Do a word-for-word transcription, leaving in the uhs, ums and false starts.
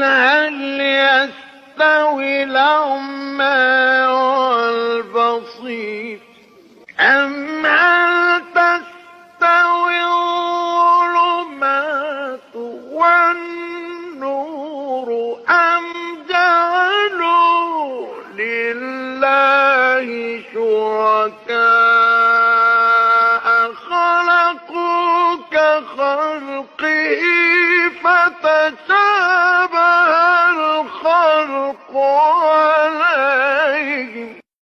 هل يستوي الأعمى والبصير أم هل تستوي الظلمات والنور أم جعلوا لله شركاء خلقوا كخلقه فتشابه الخلق